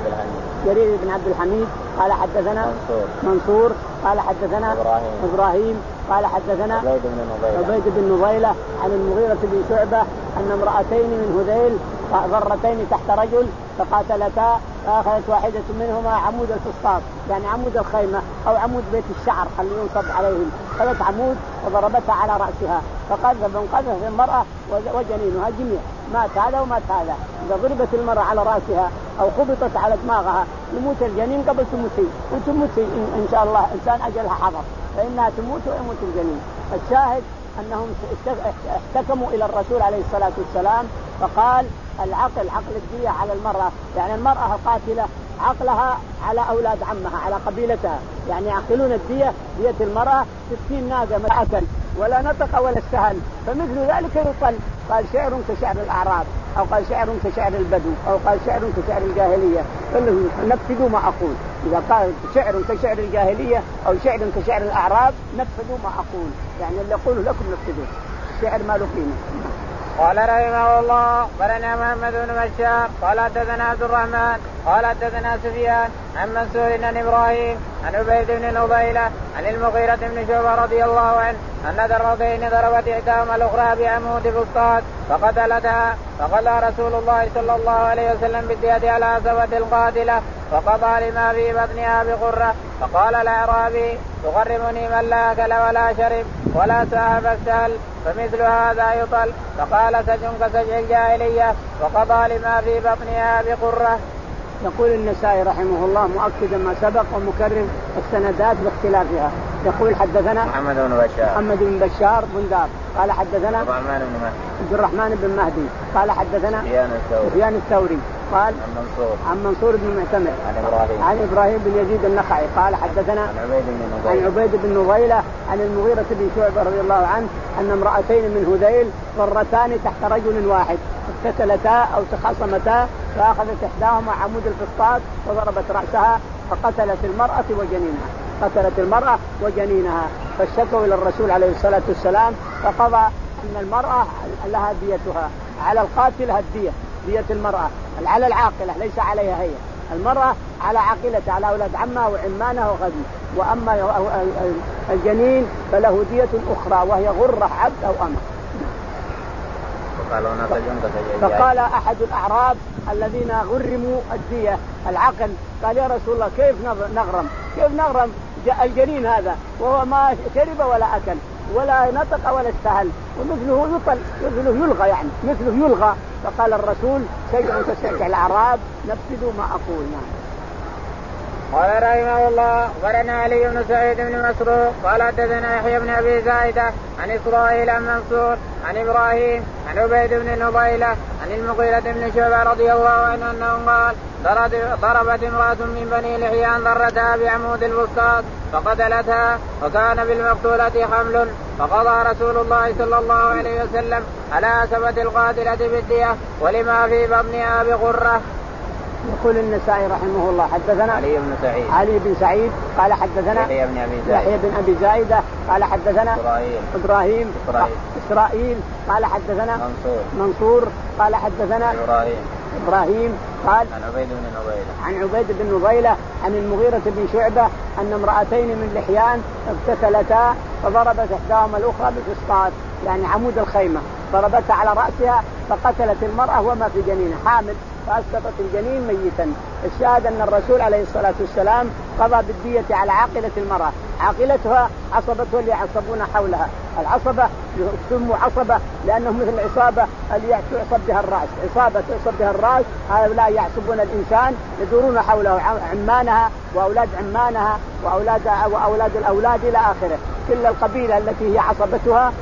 جرير بن عبد الحميد قال حدثنا منصور, منصور قال حدثنا إبراهيم, إبراهيم قال حدثنا عبيد بن نبيلة عبيد بن نبيلة عن المغيرة بن شعبة أن امرأتين من هذيل ضرتين تحت رجل فقاتلتا فأخذت واحدة منهما عمود الفسطاط يعني عمود الخيمة أو عمود بيت الشعر اللي ينصب عليهم خذت عمود وضربتها على رأسها فقذف انقذف المرأة وجنينها جميع مات هذا ومات هذا. إذا ضربت المرأة على رأسها أو خبطت على دماغها يموت الجنين قبل تموتي وتموتي إن شاء الله إنسان أجلها حضر فإنها تموت ويموت الجنين. الشاهد أنهم احتكموا إلى الرسول عليه الصلاة والسلام فقال العقل عقل الدية على المرأة يعني المرأة القاتلة عقلها على أولاد عمها على قبيلتها يعني يعقلون الدية دية المرأة ستين ناقة من أكل ولا نطق ولا استهل فمثل ذلك يطل. قال شعر كشعر الأعراب أو قال شعر كشعر البدو أو قال شعر كشعر الجاهلية نفذوا ما أقول. إذا قال شعر كشعر الجاهلية أو شعر كشعر الأعراب نفذوا ما أقول يعني اللي يقوله لكم نفذوه شعر ما له قيمة. قال رحمه الله برنا محمد بن بشار قال حدثنا عبد الرحمن قال حدثنا سفيان عن منصور عن إبراهيم عن عبيد بن نبيلة عن المغيرة بن شعبة رضي الله عنه أن ذرتين ضربت إحداهما الأخرى بعمود فسطاط فقتلتها فقضى رسول الله صلى الله عليه وسلم بالدية على عصبة القاتلة وقضى لما في بطنها بقرة. فقال الأعرابي تغرمني من لا أكل ولا شرب ولا ساء فاستهل فمثل هذا يطل. فقال سجن كسجع الجاهلية وقضى لما في بطنها بقرة. يقول النسائي رحمه الله مؤكدا ما سبق ومكرر السندات باختلافها. يقول حدثنا محمد بن بشار محمد بن بشار بن دار قال حدثنا عبد الرحمن بن مهدي عبد الرحمن بن مهدي قال حدثنا سفيان الثوري قال عن منصور عن منصور بن معتمر عن إبراهيم عن إبراهيم بن يزيد النخعي قال حدثنا عن عبيد بن نبيلة عن عبيد بن نبيلة عن المغيرة بن شعبة رضي الله عنه أن امرأتين من هذيل ضرتان تحت رجل واحد اقتتلتا أو تخاصمتا فأخذت إحداهما عمود الفسطاط وضربت رأسها فقتلت المرأة وجنينها قتلت المرأة وجنينها فاشتكوا إلى الرسول عليه الصلاة والسلام فقضى أن المرأة لها ديتها على القاتل الدية دية المرأة على العاقلة ليس عليها هي المرأة على عاقلة على أولاد عمها وعمانها وغدي وأما الجنين فله دية أخرى وهي غرة عبد أو أمة. فقال أحد الأعراب الذين غرموا الدية العقل قال يا رسول الله كيف نغرم كيف نغرم الجنين هذا وهو ما شرب ولا أكل ولا نطق ولا استهل ومثله يطل مثله يلغى يعني مثله يلغى. فقال الرسول شجع كشجع الأعراب نفذوا ما أقول. قال رحمه الله أخبرنا علي بن سعيد بن مسروق قال حدثنا يحيى بن أبي زايدة عن إسرائيل عن منصور عن إبراهيم عن عبيد بن نبيلة عن المغيرة بن شعبة رضي الله عنه أنه قال ضربت امرأة من بني لحيان ضرتها بعمود الفسطاط فقتلتها وكان بالمقتولة حمل فقضى رسول الله صلى الله عليه وسلم على عصبة القاتلة بالدية ولما في بطنها بغرة. يقول النسائي رحمه الله حدثنا علي بن سعيد علي بن سعيد قال حدثنا يحيى بن أبي زائدة يحيى بن أبي زائدة قال حدثنا إبراهيم إبراهيم إسرائيل, إسرائيل قال حدثنا منصور منصور قال حدثنا إبراهيم إبراهيم قال عن عبيد بن نضيلة عن عبيد بن نضيلة عن المغيرة بن شعبة أن امرأتين من لحيان اقتتلتا فضربت إحداهما الأخرى بفسطاط يعني عمود الخيمة، ضربتها على رأسها فقتلت المرأة وما في جنينها حامل فأسقطت الجنين ميتا. الشاهد أن الرسول عليه الصلاة والسلام قضى بالدية على عاقلة المرأة، عاقلتها عصبتها اللي يعصبون حولها، العصبة يسموا عصبة لأنهم مثل العصابة اللي يعصب بها الرأس، عصابة تعصب بها الرأس هؤلاء يعصبون الإنسان يدورون حوله عمانها وأولاد عمانها وأولاد وأولاد الأولاد إلى آخره، كل القبيلة التي هي عصبتها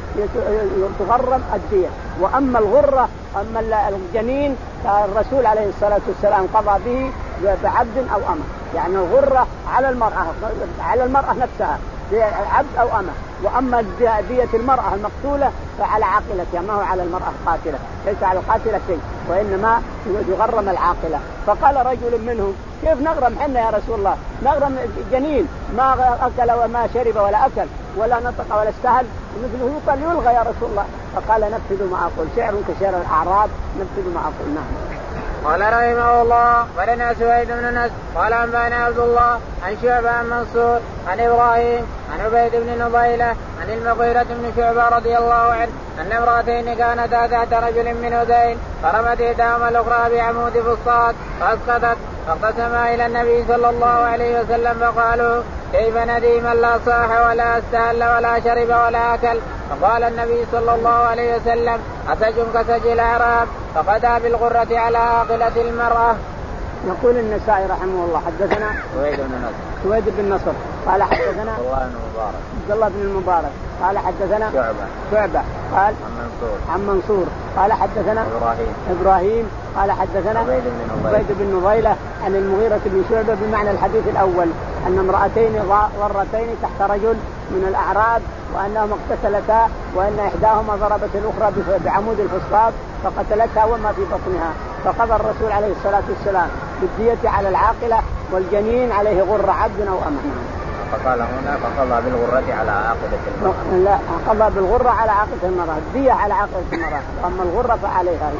تغرم الدية. وأما الغرة أما الجنين فالرسول عليه الصلاة والسلام قضى به بعبد أو أمة، يعني الغرة على المرأة على المرأة نفسها عبد أو أمة، وأما دية المرأة المقتولة فعلى عاقلتها ما هو على المرأة القاتلة، ليس على القاتلة شيء وإنما يغرم العاقلة. فقال رجل منهم كيف نغرم حنا يا رسول الله؟ نغرم الجنين ما أكل وما شرب ولا أكل ولا نطق ولا استهل مثله يقال يلغى يا رسول الله. فقال نفذوا ما أقول، شعر كشعر الأعراب نفذوا ما أقول. نعم. قال رحمه الله ولنا سويد بن نس قال أنبأنا عبد الله عن شعبة عن منصور عن إبراهيم عن عبيد بن نضيلة عن المغيرة بن شعبة رضي الله عنه أن امرأتين كانتا تحت رجل من هذيل فرمت إحداهما الأخرى بعمود فسطاط فأسقطت، فاقتسما إلى النبي صلى الله عليه وسلم فقالوا كيف ندي من لا صاح ولا استهل ولا شرب ولا أكل؟ فقال النبي صلى الله عليه وسلم أسج كسج الأعراب فقضى بالغرة على عاقلة المرأة. يقول النسائي رحمه الله حدثنا سويد بن نصر سويد بن نصر قال حدثنا عبد الله بن المبارك عبد الله بن المبارك قال حدثنا شعبة شعبة قال عن منصور عن منصور قال حدثنا إبراهيم إبراهيم قال حدثنا عبيد بن نضيلة عبيد بن نضيلة عن المغيرة بن شعبة بمعنى الحديث الأول أن امرأتين غرتين تحت رجل من الأعراب وأنهما اقتتلتا وأن إحداهما ضربت الأخرى بعمود الفسطاط فقتلتها وما في بطنها، فقضى الرسول عليه الصلاة والسلام بالدية على العاقلة والجنين عليه غر عبد أو أمة. فقال هنا فقضى بالغرة على عاقلة المرأة. لا قضى بالغرة على عاقلة المرأة، الدية على عاقلة المرأة، أما الغرة فعليها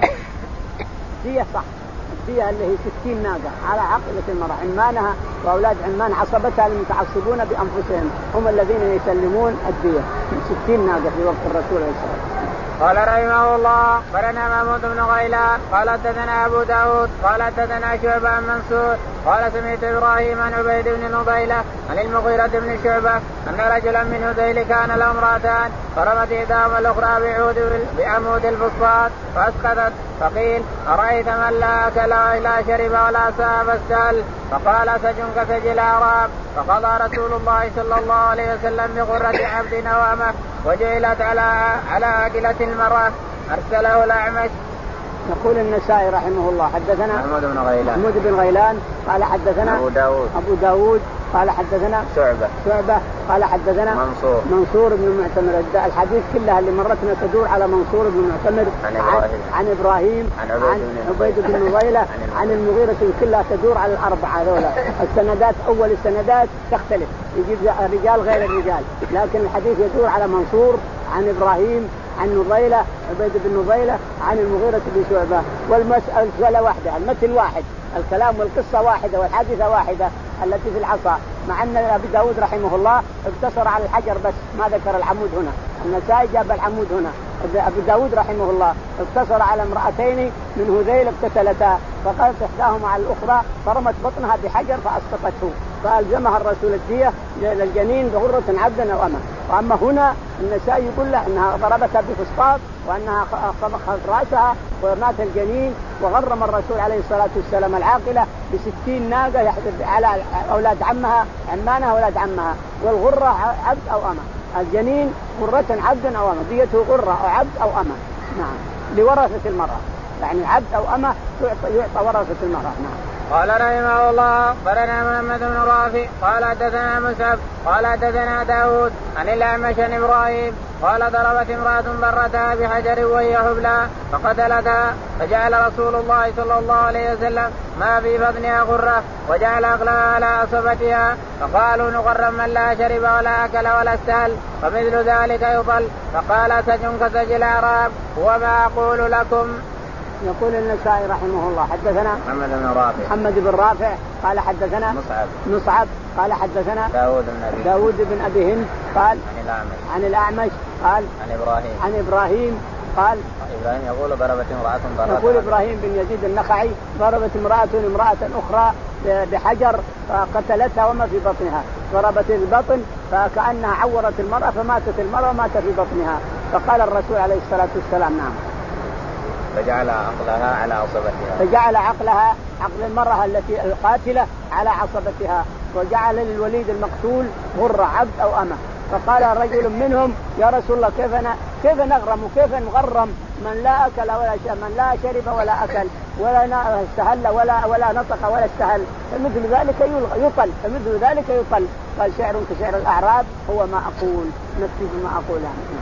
الدية صح، الدية اللي هي ستين ناقة على عاقلة المرأة، عمانها وأولاد عمان عصبتها المتعصبون بأنفسهم هم الذين يسلمون الدية ستين ناقة في وقت الرسول عليه الصلاة والسلام. قال رحمه الله قالنا محمود بن غيلان قال حدثنا أبو داود قال حدثنا شعبة عن منصور قال سمعت إبراهيم عن عبيد بن نضيلة عن المغيرة بن شعبة أن رجلا من هذيل كان له امرأتان فرمت إحداهما الأخرى بعود بعمود الفسطاط فأسقطت، فقيل أرأيت من لا أكل ولا شرب ولا ساء فاستهل؟ فقال سج كسج الأعراب، فقضى رسول الله صلى الله عليه وسلم بغرة عبد أو أمة وجعلت على على عاقلة المرأة. أرسله الأعمش. يقول النسائي رحمه الله حدثنا محمود بن غيلان محمود بن غيلان قال حدثنا أبو داود أبو داود قال حدثنا شعبة شعبة قال حدثنا منصور منصور بن المعتمر. الحديث كلها اللي مرتنا تدور على منصور بن المعتمر عن إبراهيم عن, عن إبراهيم عن عبيد بن نضيلة عن المغيرة، كلها تدور على الأربعة هذولا. السندات أول السندات تختلف يجيب الرجال غير الرجال، لكن الحديث يدور على منصور عن إبراهيم عن نضيلة عبيد بن نضيلة عن المغيرة بن شعبة، والمسألة واحدة، المثل واحد، الكلام والقصة واحدة والحادثة واحدة التي في العصا، مع أن أبي داود رحمه الله اقتصر على الحجر بس ما ذكر العمود هنا، النسائي جاب العمود هنا. أبي داود رحمه الله اقتصر على امرأتين من هذيل اقتتلتا فقالت إحداهما على الأخرى فرمت بطنها بحجر فأسقطته، فألزمها الرسول الدية للجنين بغرة عبدا أو أمة. وأما هنا النسائي يقول له أنها ضربتها بفسطاط وأنها خلقت رأسها ومات الجنين، وغرم الرسول عليه الصلاة والسلام العاقلة بستين ناقة يحدث على أولاد عمها عمانها أولاد عمها، والغرة عبد أو أمة، الجنين غرة عبد أو أمة، ديته غرة أو عبد أو أمة. نعم لورثة المرأة، يعني عبد أو أمة يعطى, يعطى ورثة المرأة. نعم. قال رحمه الله قالنا محمد بن رافع قال حدثنا مصعب قال حدثنا داود عن الأعمش عن إبراهيم قال ضربت امرأة برتها بحجر وهي حبلى فقتلتها، فجعل رسول الله صلى الله عليه وسلم ما في بطنها غرة وجعل عقلها على عصبتها فقالوا نغرم من لا شرب ولا أكل ولا استهل فمثل ذلك يطل. فقال سج كسج الأعراب هو ما أقول لكم. يقول النسائي رحمه الله حدثنا محمد بن رافع محمد بن رافع قال حدثنا مصعب مصعب قال حدثنا داود بن أبي داود بن أبي هند قال عن الأعمش عن الأعمش قال عن إبراهيم عن إبراهيم قال إبراهيم يقول ضربت امرأة ضربت يقول إبراهيم بن يزيد النخعي ضربت امرأة امرأة أخرى بحجر فقتلتها وما في بطنها، ضربت البطن فكأنها عورت المرأة فماتت المرأة ومات في بطنها. فقال الرسول عليه الصلاة والسلام نعم فجعل عقلها على عصبتها فجعل عقلها عقل المرأة التي القاتلة على عصبتها وجعل للوليد المقتول غر عبد أو أمة. فقال رجل منهم يا رسول الله كيف كيف نغرم وكيف نغرم من لا أكل ولا من لا شرب ولا أكل ولا استهل ولا ولا نطق ولا استهل فمثل ذلك يطل فمثل ذلك يطل. قال شعر كشعر الأعراب هو ما أقول نفذ ما أقول يعني.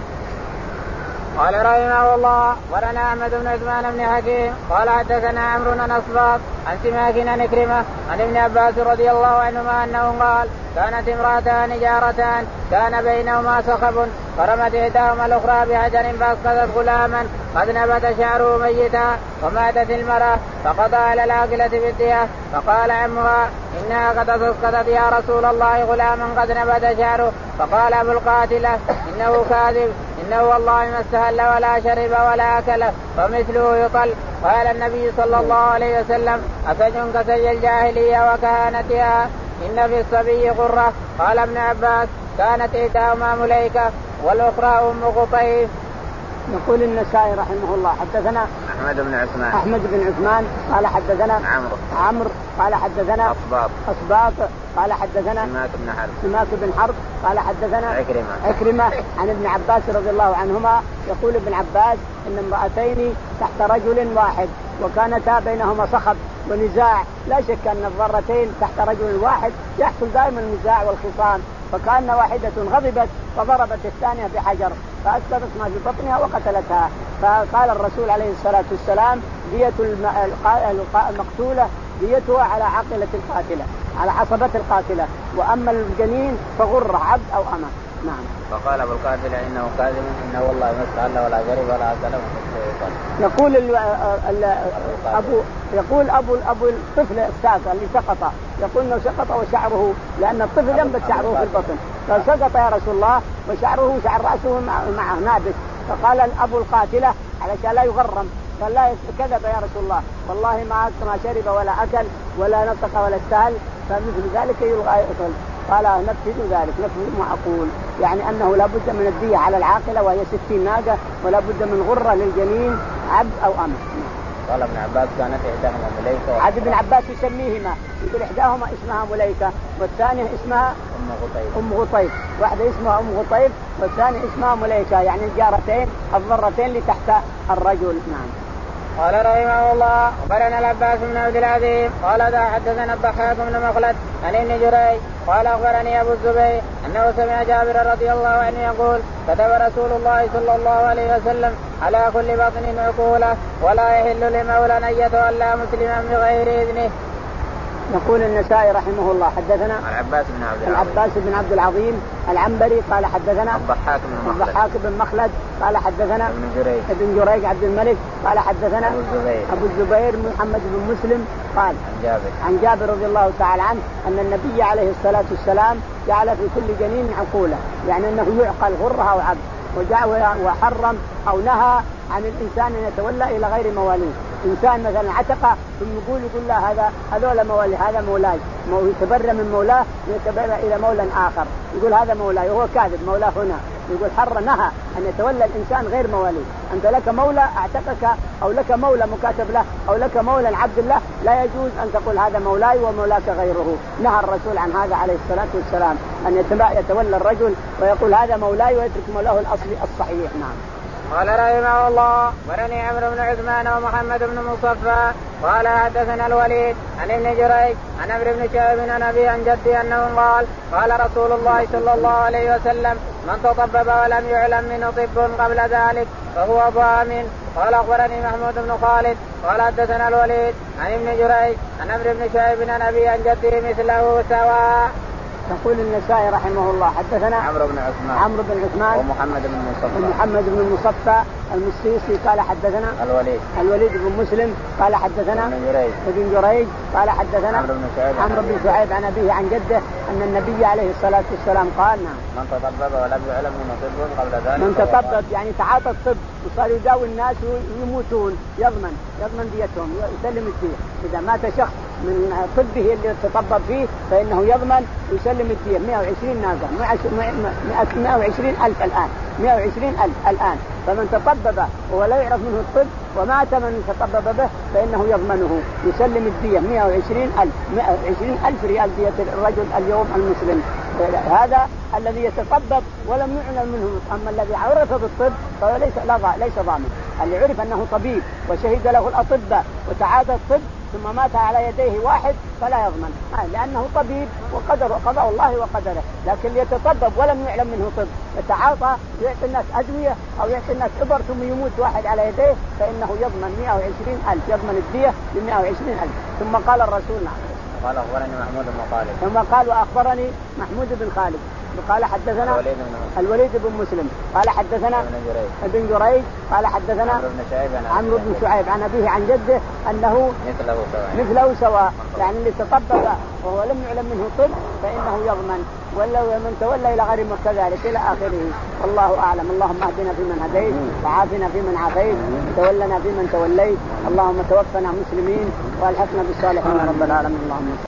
قال رحمه الله ولنا أحمد بن عثمان بن حكيم قال حدثنا عمرو بن نصبات عن سماك عن عكرمة عن ابن عباس رضي الله عنهما أنه قال كانت امرأتان جارتان كان بينهما صخب فرمت إحداهما الأخرى بحجر فأسقطت غلاما قد نبت شعره ميتا وماتت المرأة فقضى على العاقلة بالدية. فقال عمها إنها قد أسقطت يا رسول الله غلاما قد نبت شعره. فقال أبو القاتلة إنه كاذب إنه والله ما استهل ولا شرب ولا أكل فمثله يطل. قال النبي صلى الله عليه وسلم أسج كسج الجاهلية وكهانتها إن في الصبي غرة. قال ابن عباس كانت إحداهما مليكة والأخرى أم قطيف. يقول النسائي رحمه الله حدثنا أحمد بن عثمان أحمد بن عثمان قال حدثنا عمرو عمرو قال حدثنا أصباط أصباط قال حدثنا سماك بن حرب سماك بن حرب قال حدثنا عكرمة عكرمة عن ابن عباس رضي الله عنهما يقول ابن عباس إن امرأتين تحت رجل واحد وكانتا بينهما صخب ونزاع. لا شك أن الضرتين تحت رجل واحد يحصل دائما النزاع والخصام. فكان واحدة غضبت فضربت الثانية بحجر فأسقطت ما في بطنها وقتلتها. فقال الرسول عليه الصلاة والسلام دية المقتولة ديتها على عقلة القاتلة على عصبة القاتلة وأما الجنين فغر عبد أو أمة. نعم. فقال أبو القاتلة إنه كاذب إنه والله ما استهل ولا جرب ولا أكل. يقول ال ال أبو يقول أبو أبو الطفل الساقط اللي سقط يقول إنه سقط وشعره لأن الطفل ينبت شعره في البطن فسقط يا رسول الله وشعره شعر رأسه معه نابت. فقال أبو القاتلة علشان لا يغرم قال لا كذب يا رسول الله والله ما ما شرب ولا أكل ولا نطق ولا استهل فمثل ذلك يلغى يقتل. قال نفذ ذلك نفذ ما أقول يعني أنه لا بد من الدية على العاقلة وهي ستين ناقة ولا بد من غرة للجنين عبد أو أمة. قال ابن عباس كانت إحداهما مليكة. عاد ابن عباس يسميهما يقول إحداهما اسمها مليكة والثانية اسمها أم غطيف. أم غطيف واحدة اسمها أم غطيف والثانية اسمها مليكة يعني الجارتين الضرتين اللي تحت الرجل. نعم. قال رحمه الله أخبرنا العباس بن عبد العزيز قال ذا حدثنا الضحاك بن مخلد عن ابن جريج قال أخبرني أبو الزبير أنه سمع جابر رضي الله عنه يقول كتب رسول الله صلى الله عليه وسلم على كل بطن عقولة ولا يحل لمولى أن يتولى مسلما بغير إذنه. يقول النسائي رحمه الله حدثنا العباس بن عبد العظيم العباس بن عبد العظيم العنبري قال حدثنا الضحاك بن مخلد الضحاك بن مخلد قال حدثنا ابن جريج ابن جريج عبد الملك قال حدثنا أبو الزبير أبو الزبير محمد بن مسلم قال عن جابر عن جابر رضي الله تعالى عنه أن النبي عليه الصلاة والسلام جعل في كل جنين عقولة يعني أنه يعقل غرها أو عبد وحرم أو نهى عن الإنسان أن يتولى إلى غير مواليه. إنسان مثلا عتق ثم يقول يقول لا هذا هذول موالي هذا مولاي يتبرى من مولاه ويتبرى إلى مولى آخر يقول هذا مولاي وهو كاذب مولاه هنا. يقول حر نهى أن يتولى الإنسان غير مواليه. أنت لك مولى اعتقك أو لك مولى مكاتب له أو لك مولى عبد الله لا يجوز أن تقول هذا مولاي ومولاك غيره. نهى الرسول عن هذا عليه الصلاة والسلام أن يتولى الرجل ويقول هذا مولاي ويترك مولاه الأصلي الصحيح. نعم. قال رحمه الله ورني عمرو بن عثمان ومحمد بن مصفى قال حدثنا الوليد عن ابن جريج عن عمرو بن شهاب عن ابي عن جدي انه قال قال رسول الله صلى الله عليه وسلم من تطبب ولم يعلم منه طب قبل ذلك فهو ضامن. قال اخبرني محمود بن خالد قال حدثنا الوليد عن ابن جريج عن عمرو بن شهاب عن ابي عن جدي مثله سواء. يقول النسائي رحمه الله حدثنا عمرو بن عثمان عمرو بن عثمان ومحمد بن المصطفى ومحمد بن المصطفى المسيسي قال حدثنا الوليد الوليد بن مسلم قال حدثنا ابن جريج ابن جريج قال حدثنا عمرو بن شعيب عمرو بن شعيب عن أبيه عن جده أن النبي عليه الصلاة والسلام قال من تطبب ولم يعلم منه طب قبل ذلك من تطبب يعني تعاطى الطب وصار يداوي الناس ويموتون يضمن يضمن ديتهم يسلم الدية. إذا مات شخص من طبه اللي تطبب فيه فإنه يضمن ويسلم الدية مئة وعشرين ناقة مئة وعشرين ألف الآن مئة وعشرين ألف الآن. فمن تطبب ولا يعرف منه الطب ومات من تطبب به فإنه يضمنه يسلم الدية مئة وعشرين ألف مئة وعشرين ألف ريال دية الرجل اليوم المسلم. هذا الذي يتطبب ولم يعلم منه. أما الذي عرف بالطب فهو ليس ليس ضامن. اللي عرف أنه طبيب وشهد له الأطباء وتعاطى الطب ثم مات على يديه واحد فلا يضمن لأنه طبيب وقدر قضاء الله وقدره. لكن اللي يتطبب ولم يعلم منه طب يتعاطى يعطي الناس أدوية أو يعطي الناس إبر ثم يموت واحد على يديه فإنه يضمن مئة وعشرين ألف يضمن الدية ب مئة وعشرين ألف. ثم قال الرسول قال أخبرني محمود بن خالد ثم قال وأخبرني محمود بن خالد قال حدثنا الوليد, الوليد بن مسلم قال حدثنا ابن جريج قال حدثنا عمرو بن شعيب عن أبيه عن جده أنه مثله سواء, مثله سواء يعني اللي تطبب وهو لم يعلم منه طب فإنه يضمن ولا من تولى إلى غير كذلك إلى آخره. والله أعلم. اللهم اهدنا فيمن هديت وعافنا فيمن عافيت وتولنا فيمن توليت. اللهم توفنا مسلمين والحقنا بالصالحين رب العالمين. اللهم